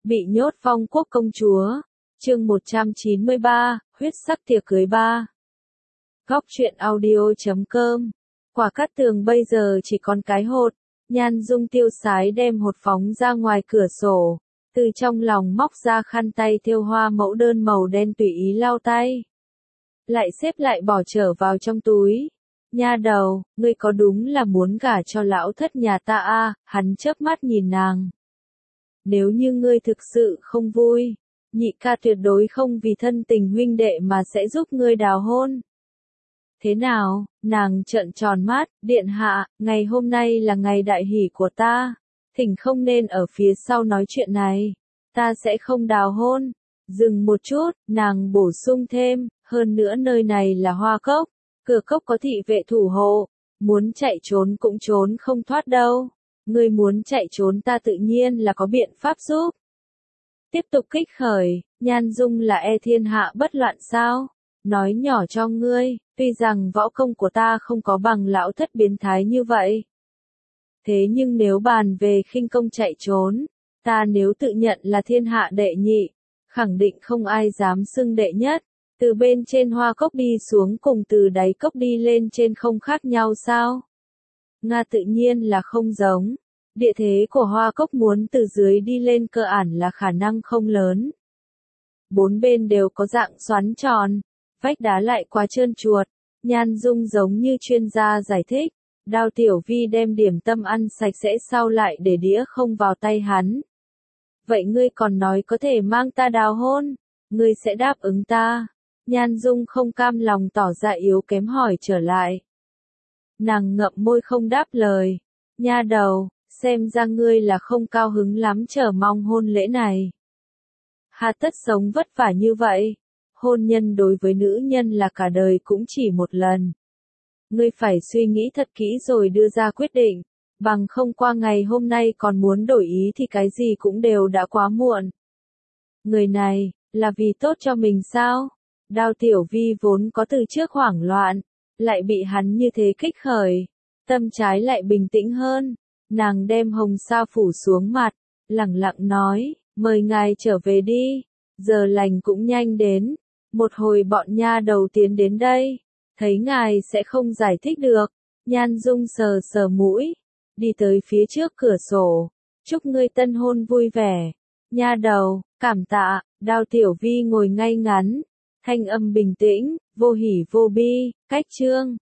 Bị nhốt Phong Quốc công chúa. Chương 193, huyết sắc tiệc cưới 3. Góc truyện audio.com. Quả Cát Tường bây giờ chỉ còn cái hột. Nhan Dung tiêu sái đem hột phóng ra ngoài cửa sổ, từ trong lòng móc ra khăn tay thêu hoa mẫu đơn màu đen tùy ý lau tay. Lại xếp lại bỏ trở vào trong túi. Nha đầu, ngươi có đúng là muốn gả cho lão thất nhà ta à? Hắn chớp mắt nhìn nàng. Nếu như ngươi thực sự không vui, nhị ca tuyệt đối không vì thân tình huynh đệ mà sẽ giúp ngươi đào hôn. Thế nào? Nàng trợn tròn mắt, điện hạ, ngày hôm nay là ngày đại hỷ của ta, thỉnh không nên ở phía sau nói chuyện này, ta sẽ không đào hôn. Dừng một chút, nàng bổ sung thêm, hơn nữa nơi này là Hoa Cốc, cửa cốc có thị vệ thủ hộ, muốn chạy trốn cũng trốn không thoát đâu. Ngươi muốn chạy trốn ta tự nhiên là có biện pháp giúp. Tiếp tục kích khởi, Nhan Dung là e thiên hạ bất loạn sao? Nói nhỏ cho ngươi, tuy rằng võ công của ta không có bằng lão thất biến thái như vậy. Thế nhưng nếu bàn về khinh công chạy trốn, ta nếu tự nhận là thiên hạ đệ nhị, khẳng định không ai dám xưng đệ nhất. Từ bên trên Hoa Cốc đi xuống cùng từ đáy cốc đi lên trên không khác nhau sao? Nga tự nhiên là không giống. Địa thế của Hoa Cốc muốn từ dưới đi lên cơ bản là khả năng không lớn. Bốn bên đều có dạng xoắn tròn, vách đá lại quá trơn chuột. Nhan Dung giống như chuyên gia giải thích. Đao Tiểu Vi đem điểm tâm ăn sạch sẽ sau lại để đĩa không vào tay hắn. Vậy ngươi còn nói có thể mang ta đào hôn? Ngươi sẽ đáp ứng ta? Nhan Dung không cam lòng tỏ ra yếu kém hỏi trở lại. Nàng ngậm môi không đáp lời. Nha đầu, xem ra ngươi là không cao hứng lắm chờ mong hôn lễ này. Hà tất sống vất vả như vậy. Hôn nhân đối với nữ nhân là cả đời cũng chỉ một lần. Ngươi phải suy nghĩ thật kỹ rồi đưa ra quyết định. Bằng không qua ngày hôm nay còn muốn đổi ý thì cái gì cũng đều đã quá muộn. Người này, là vì tốt cho mình sao? Đao Tiểu Vi vốn có từ trước hoảng loạn, lại bị hắn như thế kích khởi. Tâm trái lại bình tĩnh hơn. Nàng đem hồng sa phủ xuống mặt, lẳng lặng nói, mời ngài trở về đi, giờ lành cũng nhanh đến, một hồi bọn nha đầu tiến đến đây, thấy ngài sẽ không giải thích được. Nhan Dung sờ sờ mũi, đi tới phía trước cửa sổ, chúc ngươi tân hôn vui vẻ. Nha đầu, cảm tạ. Đao Tiểu Vi ngồi ngay ngắn, thanh âm bình tĩnh, vô hỉ vô bi, cách chương.